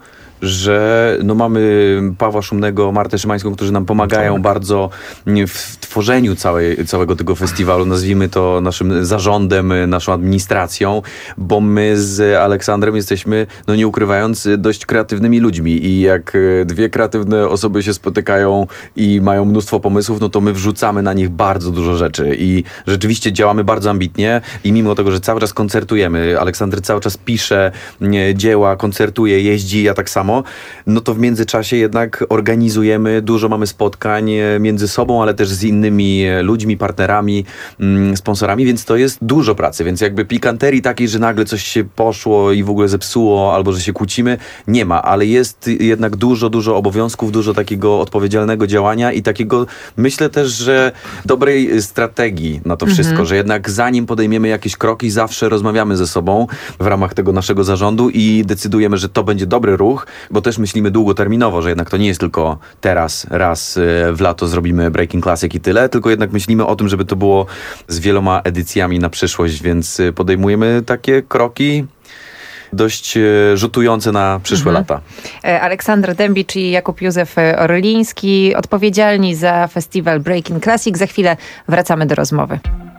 [SPEAKER 6] że no mamy Pawła Szumnego, Martę Szymańską, którzy nam pomagają bardzo w tworzeniu całego tego festiwalu. Nazwijmy to naszym zarządem, naszą administracją, bo my z Aleksandrem jesteśmy, no nie ukrywając, dość kreatywnymi ludźmi i jak dwie kreatywne osoby się spotykają i mają mnóstwo pomysłów, no to my wrzucamy na nich bardzo dużo rzeczy i rzeczywiście działamy bardzo ambitnie i mimo tego, że cały czas koncertujemy, Aleksander cały czas pisze dzieła, koncertuje, jeździ, ja tak samo, no to w międzyczasie jednak organizujemy, dużo mamy spotkań między sobą, ale też z innymi ludźmi, partnerami, sponsorami, więc to jest dużo pracy, więc jakby pikanterii takiej, że nagle coś się poszło i w ogóle zepsuło, albo że się kłócimy, nie ma, ale jest jednak dużo obowiązków, dużo takiego odpowiedzialnego działania i takiego, myślę też, że dobrej strategii na to wszystko, że jednak zanim podejmiemy jakieś kroki, zawsze rozmawiamy ze sobą w ramach tego naszego zarządu i decydujemy, że to będzie dobry ruch, bo też myślimy długoterminowo, że jednak to nie jest tylko teraz, raz w lato zrobimy Breaking Classic i tyle, tylko jednak myślimy o tym, żeby to było z wieloma edycjami na przyszłość, więc podejmujemy takie kroki dość rzutujące na przyszłe lata.
[SPEAKER 3] Aleksander Dębicz i Jakub Józef Orliński, odpowiedzialni za festiwal Breaking Classic. Za chwilę wracamy do rozmowy.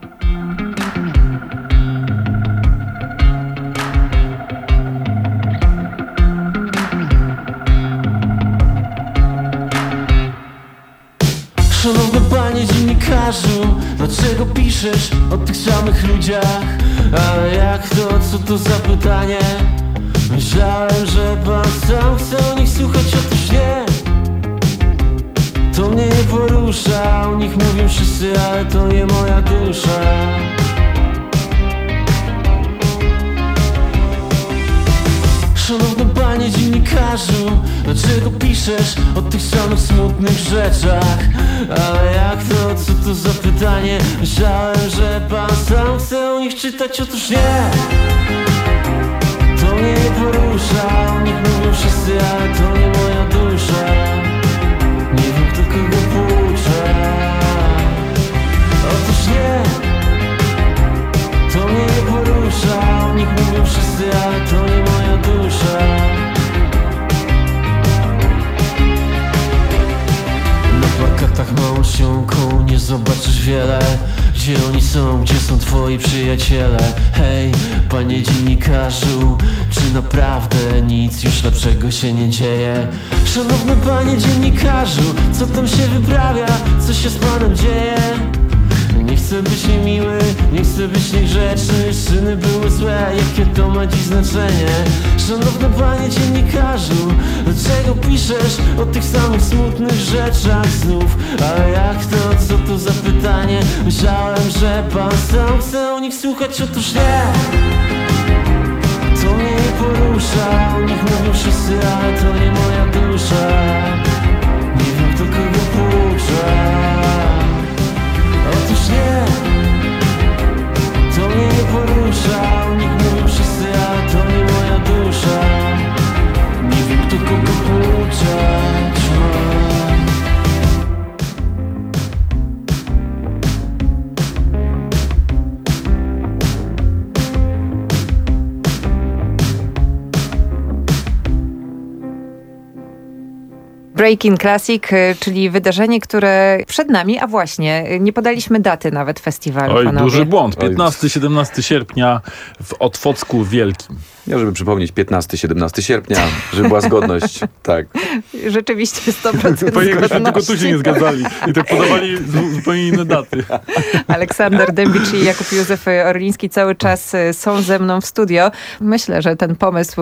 [SPEAKER 9] Szanowny panie dziennikarzu, dlaczego piszesz o tych samych ludziach? Ale jak to, co to za pytanie? Myślałem, że pan sam chce o nich słuchać, otóż nie. To mnie nie porusza, o nich mówią wszyscy, ale to nie moja dusza. Szanowny panie dziennikarzu, dlaczego piszesz o tych samych smutnych rzeczach? Ale jak to, co to za pytanie? Myślałem, że pan sam chce o nich czytać, otóż nie. To mnie nie porusza, o nich mówią wszyscy, ale to nie moja dusza. Nie wiem, kto kogo poucza. Otóż nie. To mnie nie porusza, o nich plakatach małą ściągą nie zobaczysz wiele. Gdzie oni są, gdzie są twoi przyjaciele? Hej, panie dziennikarzu, czy naprawdę nic już lepszego się nie dzieje? Szanowny panie dziennikarzu, co tam się wyprawia? Co się z panem dzieje? Nie chcę być niemiły, nie chcę być niegrzeczny. Czyny były złe, jakie to ma dziś znaczenie? Szanowny panie dziennikarzu, dlaczego piszesz o tych samych smutnych rzeczach znów? Ale jak to, co to za pytanie? Myślałem, że pan sam chce o nich słuchać, otóż nie. To mnie nie porusza, o nich mówią wszyscy, ale to nie moja dusza. Nie wiem, kto kogo poucza. Otóż nie, to mnie nie porusza, o nich mówią wszyscy, ale to nie moja dusza. Nie wiem, kto kogo pouczać ma.
[SPEAKER 3] Breaking Classic, czyli wydarzenie, które przed nami, a właśnie, nie podaliśmy daty nawet festiwalu.
[SPEAKER 4] Oj,
[SPEAKER 3] panowie.
[SPEAKER 4] duży błąd. 15-17 sierpnia w Otwocku Wielkim.
[SPEAKER 6] Ja, żeby przypomnieć, 15-17 sierpnia, żeby była zgodność. Tak.
[SPEAKER 3] Rzeczywiście 100%
[SPEAKER 4] Panie,
[SPEAKER 3] zgodności.
[SPEAKER 4] tylko tu się nie zgadzali i tak podawali zupełnie inne daty.
[SPEAKER 3] Aleksander Dębicz i Jakub Józef Orliński cały czas są ze mną w studio. Myślę, że ten pomysł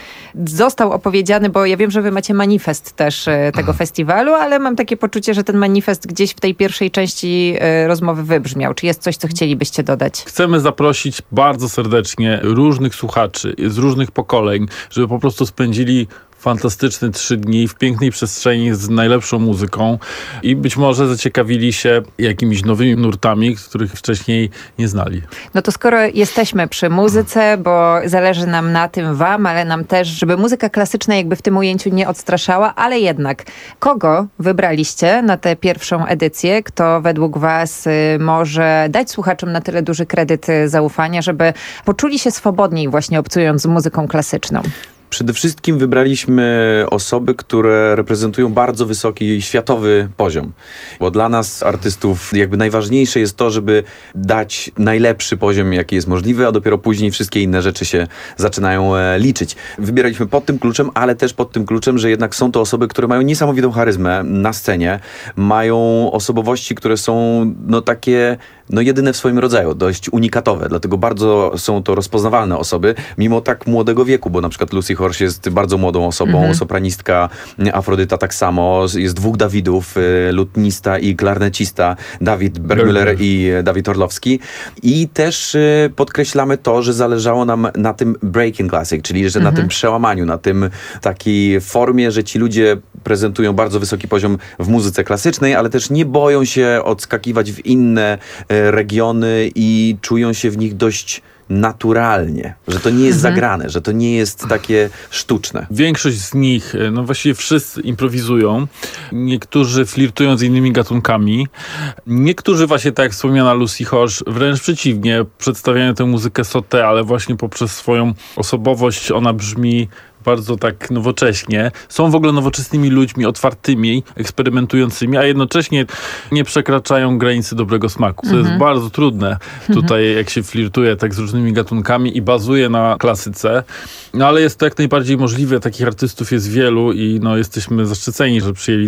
[SPEAKER 3] został opowiedziany, bo ja wiem, że wy macie manifest też tego festiwalu, ale mam takie poczucie, że ten manifest gdzieś w tej pierwszej części rozmowy wybrzmiał. Czy jest coś, co chcielibyście dodać?
[SPEAKER 4] Chcemy zaprosić bardzo serdecznie różnych słuchaczy z różnych pokoleń, żeby po prostu spędzili fantastyczne 3 dni w pięknej przestrzeni z najlepszą muzyką i być może zaciekawili się jakimiś nowymi nurtami, których wcześniej nie znali.
[SPEAKER 3] No to skoro jesteśmy przy muzyce, bo zależy nam na tym wam, ale nam też, żeby muzyka klasyczna jakby w tym ujęciu nie odstraszała, ale jednak kogo wybraliście na tę pierwszą edycję? Kto według was może dać słuchaczom na tyle duży kredyt zaufania, żeby poczuli się swobodniej właśnie obcując z muzyką klasyczną?
[SPEAKER 6] Przede wszystkim wybraliśmy osoby, które reprezentują bardzo wysoki światowy poziom. Bo dla nas, artystów, jakby najważniejsze jest to, żeby dać najlepszy poziom, jaki jest możliwy, a dopiero później wszystkie inne rzeczy się zaczynają liczyć. Wybieraliśmy pod tym kluczem, ale też pod tym kluczem, że jednak są to osoby, które mają niesamowitą charyzmę na scenie, mają osobowości, które są takie jedyne w swoim rodzaju, dość unikatowe, dlatego bardzo są to rozpoznawalne osoby, mimo tak młodego wieku, bo na przykład Lucy Horsch jest bardzo młodą osobą, sopranistka, Afrodyta tak samo, jest 2 Dawidów, lutnista i klarnecista, Dawid Bergmüller i Dawid Orlowski. I też podkreślamy to, że zależało nam na tym breaking classic, czyli że na tym przełamaniu, na tym takiej formie, że ci ludzie prezentują bardzo wysoki poziom w muzyce klasycznej, ale też nie boją się odskakiwać w inne regiony i czują się w nich dość naturalnie, że to nie jest zagrane, że to nie jest takie sztuczne.
[SPEAKER 4] Większość z nich, właściwie wszyscy improwizują. Niektórzy flirtują z innymi gatunkami. Niektórzy właśnie, tak jak wspomniana Lucy Horsch, wręcz przeciwnie, przedstawiają tę muzykę sauté, ale właśnie poprzez swoją osobowość ona brzmi bardzo tak nowocześnie. Są w ogóle nowoczesnymi ludźmi, otwartymi, eksperymentującymi, a jednocześnie nie przekraczają granicy dobrego smaku. To jest bardzo trudne tutaj, jak się flirtuje tak z różnymi gatunkami i bazuje na klasyce. No ale jest to jak najbardziej możliwe. Takich artystów jest wielu i jesteśmy zaszczyceni, że przyjęli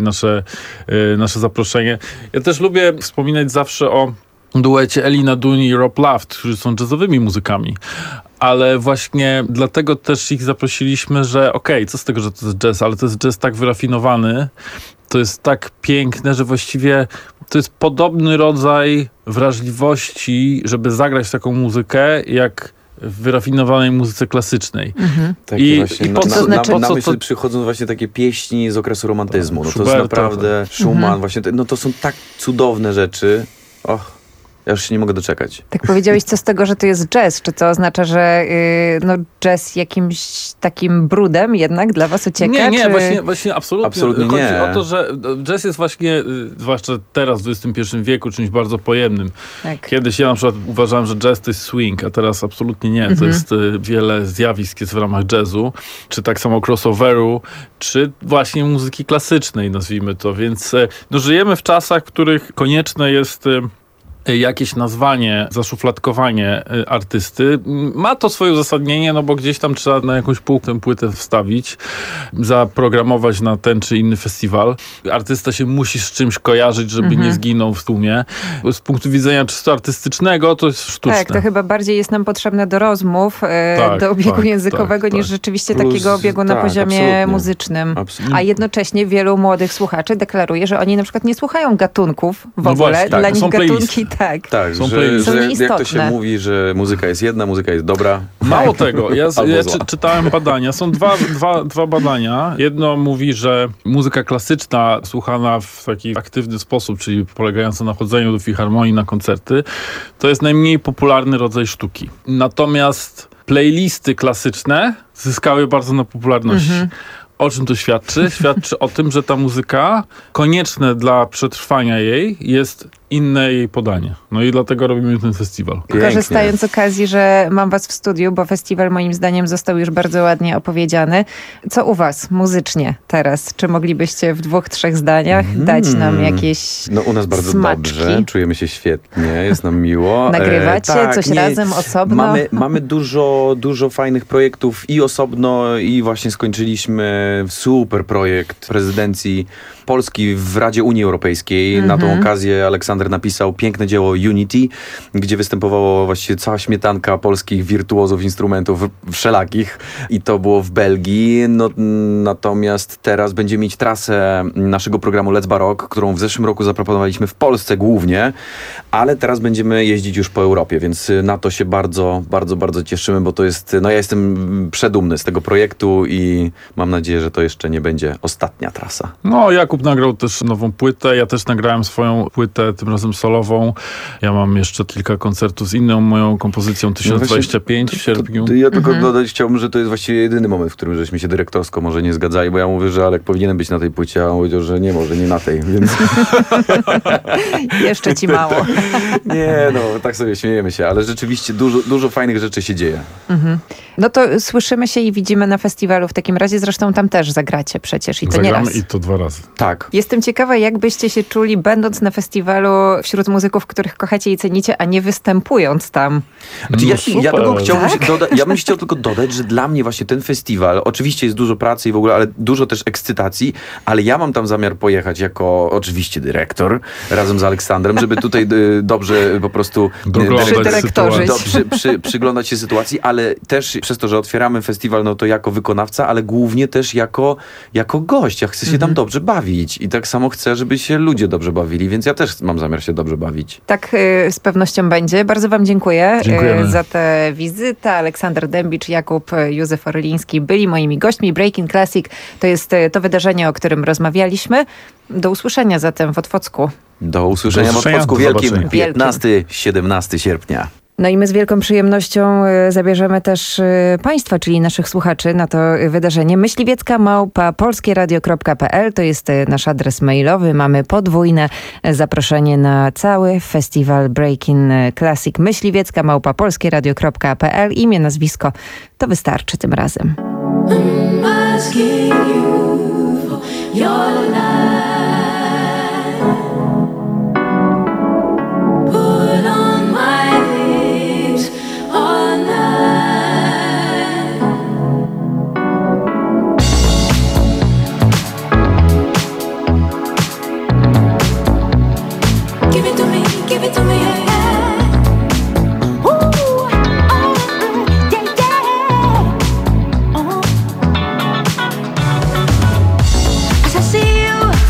[SPEAKER 4] nasze zaproszenie. Ja też lubię wspominać zawsze o duecie Elina Duni i Rob Love, którzy są jazzowymi muzykami. Ale właśnie dlatego też ich zaprosiliśmy, że co z tego, że to jest jazz, ale to jest jazz tak wyrafinowany, to jest tak piękne, że właściwie to jest podobny rodzaj wrażliwości, żeby zagrać taką muzykę, jak w wyrafinowanej muzyce klasycznej.
[SPEAKER 6] Na myśl przychodzą właśnie takie pieśni z okresu romantyzmu. To jest naprawdę Schumann, właśnie to są tak cudowne rzeczy. Ja już się nie mogę doczekać.
[SPEAKER 3] Tak powiedziałeś, co z tego, że to jest jazz? Czy to oznacza, że jazz jakimś takim brudem jednak dla was ucieka?
[SPEAKER 4] Nie,
[SPEAKER 3] czy...
[SPEAKER 4] właśnie absolutnie.
[SPEAKER 6] Absolutnie
[SPEAKER 4] Chodzi
[SPEAKER 6] nie.
[SPEAKER 4] o to, że jazz jest właśnie, zwłaszcza teraz w XXI wieku, czymś bardzo pojemnym.
[SPEAKER 3] Tak.
[SPEAKER 4] Kiedyś ja na przykład uważałem, że jazz to jest swing, a teraz absolutnie nie. To jest wiele zjawisk jest w ramach jazzu, czy tak samo crossoveru, czy właśnie muzyki klasycznej, nazwijmy to. Więc żyjemy w czasach, w których konieczne jest jakieś nazwanie, zaszufladkowanie artysty. Ma to swoje uzasadnienie, no bo gdzieś tam trzeba na jakąś tę płytę wstawić, zaprogramować na ten czy inny festiwal. Artysta się musi z czymś kojarzyć, żeby nie zginął w tłumie. Z punktu widzenia czysto artystycznego to jest sztuczne.
[SPEAKER 3] Tak, to chyba bardziej jest nam potrzebne do rozmów, do obiegu językowego, niż rzeczywiście takiego obiegu na poziomie muzycznym.
[SPEAKER 6] Absolutnie.
[SPEAKER 3] A jednocześnie wielu młodych słuchaczy deklaruje, że oni na przykład nie słuchają gatunków w ogóle.
[SPEAKER 4] Właśnie,
[SPEAKER 3] Dla nich
[SPEAKER 4] są
[SPEAKER 3] gatunki
[SPEAKER 6] Tak,
[SPEAKER 4] są
[SPEAKER 6] że
[SPEAKER 3] nieistotne.
[SPEAKER 6] jak to się mówi, że muzyka jest jedna, muzyka jest dobra.
[SPEAKER 4] Mało tego, ja
[SPEAKER 6] zła.
[SPEAKER 4] czytałem badania. Są dwa badania. Jedno mówi, że muzyka klasyczna słuchana w taki aktywny sposób, czyli polegająca na chodzeniu do filharmonii na koncerty, to jest najmniej popularny rodzaj sztuki. Natomiast playlisty klasyczne zyskały bardzo na popularności. O czym to świadczy? Świadczy o tym, że ta muzyka, konieczne dla przetrwania jej, jest inne jej podanie. No i dlatego robimy ten festiwal.
[SPEAKER 3] Korzystając z okazji, że mam was w studiu, bo festiwal moim zdaniem został już bardzo ładnie opowiedziany. Co u was muzycznie teraz? Czy moglibyście w 2-3 zdaniach dać nam jakieś
[SPEAKER 6] No u nas bardzo
[SPEAKER 3] smaczki?
[SPEAKER 6] dobrze, czujemy się świetnie, jest nam miło.
[SPEAKER 3] Nagrywacie coś razem, osobno?
[SPEAKER 6] Mamy dużo fajnych projektów i osobno, i właśnie skończyliśmy super projekt prezydencji Polski w Radzie Unii Europejskiej. Na tą okazję Aleksander napisał piękne dzieło Unity, gdzie występowało właściwie cała śmietanka polskich wirtuozów instrumentów wszelakich i to było w Belgii. No, natomiast teraz będziemy mieć trasę naszego programu Let's Baroque, którą w zeszłym roku zaproponowaliśmy w Polsce głównie, ale teraz będziemy jeździć już po Europie, więc na to się bardzo cieszymy, bo to jest, no ja jestem przedumny z tego projektu i mam nadzieję, że to jeszcze nie będzie ostatnia trasa.
[SPEAKER 4] No, Jakub nagrał też nową płytę, ja też nagrałem swoją płytę, tym razem solową. Ja mam jeszcze kilka koncertów z inną moją kompozycją 1025 w sierpniu.
[SPEAKER 6] Ja tylko dodać chciałbym, że to jest właściwie jedyny moment, w którym żeśmy się dyrektorsko może nie zgadzali, bo ja mówię, że Alek powinien być na tej płycie, a on powiedział, że nie może, nie na tej, więc...
[SPEAKER 3] Jeszcze ci mało.
[SPEAKER 6] Nie, no, tak sobie śmiejemy się, ale rzeczywiście dużo fajnych rzeczy się dzieje.
[SPEAKER 3] No to słyszymy się i widzimy na festiwalu w takim razie, zresztą tam też zagracie przecież i to nie raz.
[SPEAKER 4] I to 2 razy.
[SPEAKER 6] Tak.
[SPEAKER 3] Jestem ciekawa, jak byście się czuli, będąc na festiwalu wśród muzyków, których kochacie i cenicie, a nie występując tam.
[SPEAKER 6] Znaczy, ja bym chciał tylko dodać, że dla mnie właśnie ten festiwal, oczywiście jest dużo pracy i w ogóle, ale dużo też ekscytacji, ale ja mam tam zamiar pojechać jako oczywiście dyrektor, razem z Aleksandrem, żeby tutaj dobrze po prostu przyglądać się sytuacji, ale też przez to, że otwieramy festiwal, no to jako wykonawca, ale głównie też jako gość. Ja chcę się tam dobrze bawić i tak samo chcę, żeby się ludzie dobrze bawili, więc ja też mam zamiar się dobrze bawić.
[SPEAKER 3] Tak z pewnością będzie. Bardzo wam dziękuję za tę wizytę. Aleksander Dębicz, Jakub Józef Orliński byli moimi gośćmi. Breaking Classic to jest to wydarzenie, o którym rozmawialiśmy. Do usłyszenia zatem w Otwocku.
[SPEAKER 6] Do usłyszenia w Otwocku Wielkim 15-17 sierpnia.
[SPEAKER 3] No i my z wielką przyjemnością zabierzemy też państwa, czyli naszych słuchaczy na to wydarzenie. myśliwiecka@polskieradio.pl to jest nasz adres mailowy. Mamy podwójne zaproszenie na cały festiwal Breaking Classic. myśliwiecka@polskieradio.pl. Imię, nazwisko, to wystarczy tym razem.
[SPEAKER 13] As I see you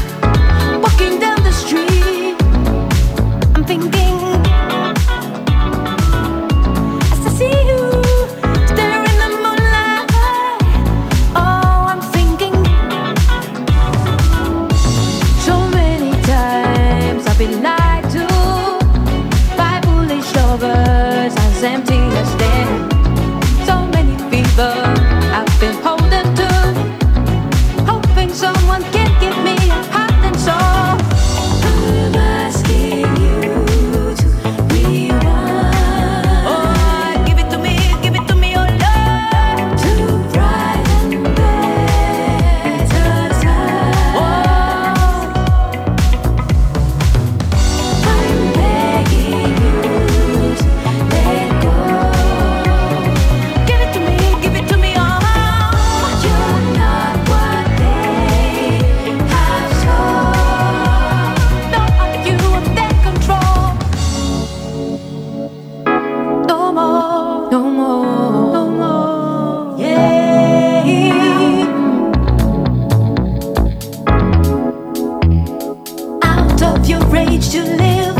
[SPEAKER 13] of your rage to live.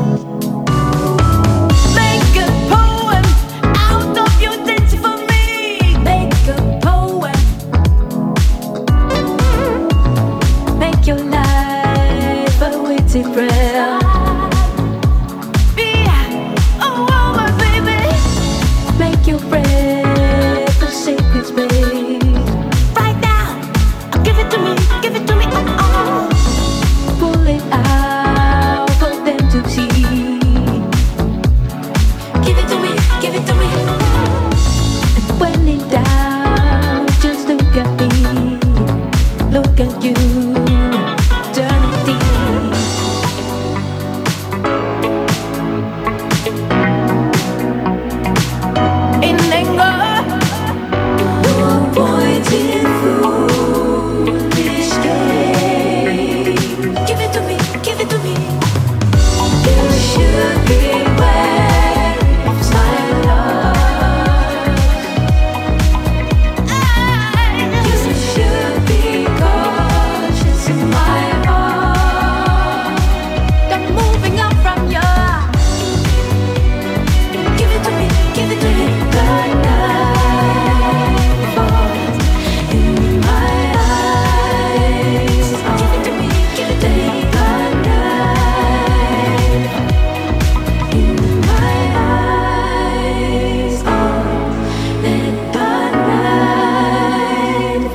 [SPEAKER 13] Make a poem out of your dance for me. Make a poem. Make your life a witty prayer. Yeah, oh, my baby. Make your breath a sacred space. Right now, give it to me, give it to me, oh, oh. Pull it out for them to see. Give it to me, give it to me. And when in doubt, just look at me, look at you, eternity. In anger, no point in foolish games. Give it to me, give it to me. You should beware of my love. You should be cautious of my heart. I'm moving up from you. Give it to me, give it to me. The night falls in my eyes. Give it to me, give it to me. The night in my eyes. Oh, let the night.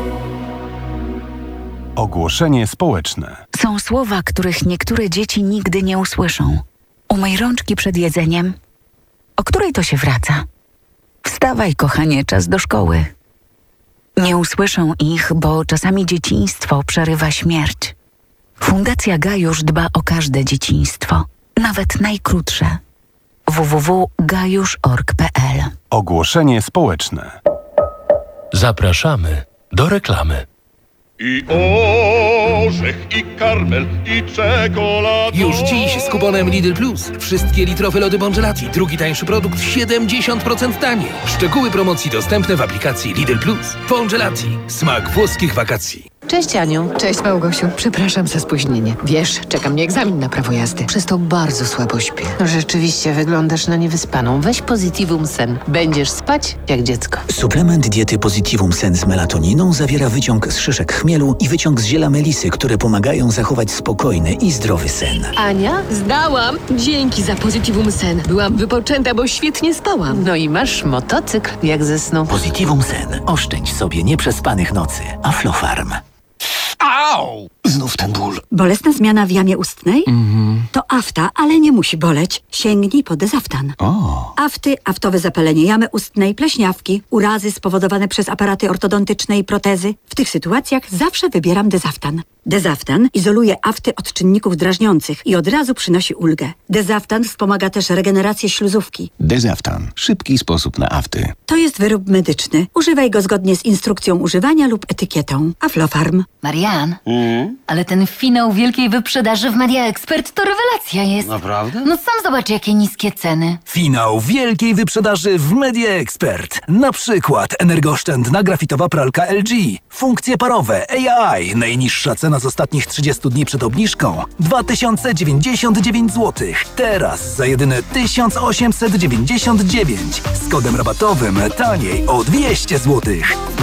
[SPEAKER 10] Ogłoszenie społeczne.
[SPEAKER 14] Są słowa, których niektóre dzieci nigdy nie usłyszą. Umyj rączki przed jedzeniem. O której to się wraca? Wstawaj, kochanie, czas do szkoły. Nie usłyszą ich, bo czasami dzieciństwo przerywa śmierć. Fundacja Gajusz dba o każde dzieciństwo, nawet najkrótsze. www.gajusz.org.pl.
[SPEAKER 10] Ogłoszenie społeczne.
[SPEAKER 2] Zapraszamy do reklamy.
[SPEAKER 15] I orzech, i karmel, i czekolada.
[SPEAKER 16] Już dziś z kuponem Lidl Plus. Wszystkie litrowe lody Bongelati. Drugi tańszy produkt 70% taniej. Szczegóły promocji dostępne w aplikacji Lidl Plus. Bongelati. Smak włoskich wakacji.
[SPEAKER 17] Cześć Aniu. Cześć Małgosiu. Przepraszam za spóźnienie. Wiesz, czeka mnie egzamin na prawo jazdy. Przez to bardzo słabo śpię. Rzeczywiście wyglądasz na niewyspaną. Weź Positivum Sen. Będziesz spać jak dziecko.
[SPEAKER 26] Suplement diety Positivum Sen z melatoniną zawiera wyciąg z szyszek chmielu i wyciąg z ziela melisy, które pomagają zachować spokojny i zdrowy sen.
[SPEAKER 17] Ania, zdałam. Dzięki za Positivum Sen. Byłam wypoczęta, bo świetnie spałam. No i masz motocykl jak ze snu.
[SPEAKER 26] Positivum Sen. Oszczędź sobie nieprzespanych nocy. Aflofarm.
[SPEAKER 27] Au!
[SPEAKER 28] Znów ten ból.
[SPEAKER 27] Bolesna zmiana w jamie ustnej? To afta, ale nie musi boleć. Sięgnij po Dezaftan. Afty, aftowe zapalenie jamy ustnej, pleśniawki, urazy spowodowane przez aparaty ortodontyczne i protezy. W tych sytuacjach zawsze wybieram Dezaftan. Dezaftan izoluje afty od czynników drażniących i od razu przynosi ulgę. Dezaftan wspomaga też regenerację śluzówki.
[SPEAKER 28] Dezaftan. Szybki sposób na afty.
[SPEAKER 27] To jest wyrób medyczny. Używaj go zgodnie z instrukcją używania lub etykietą. Aflofarm.
[SPEAKER 5] Marian, ale ten finał wielkiej wyprzedaży w Media Expert to rewelacja jest.
[SPEAKER 6] Naprawdę?
[SPEAKER 5] No sam zobacz, jakie niskie ceny.
[SPEAKER 1] Finał wielkiej wyprzedaży w Media Expert. Na przykład energooszczędna grafitowa pralka LG. Funkcje parowe AI. Najniższa cena z ostatnich 30 dni przed obniżką 2099 zł. Teraz za jedyne 1899. Z kodem rabatowym taniej o 200 zł.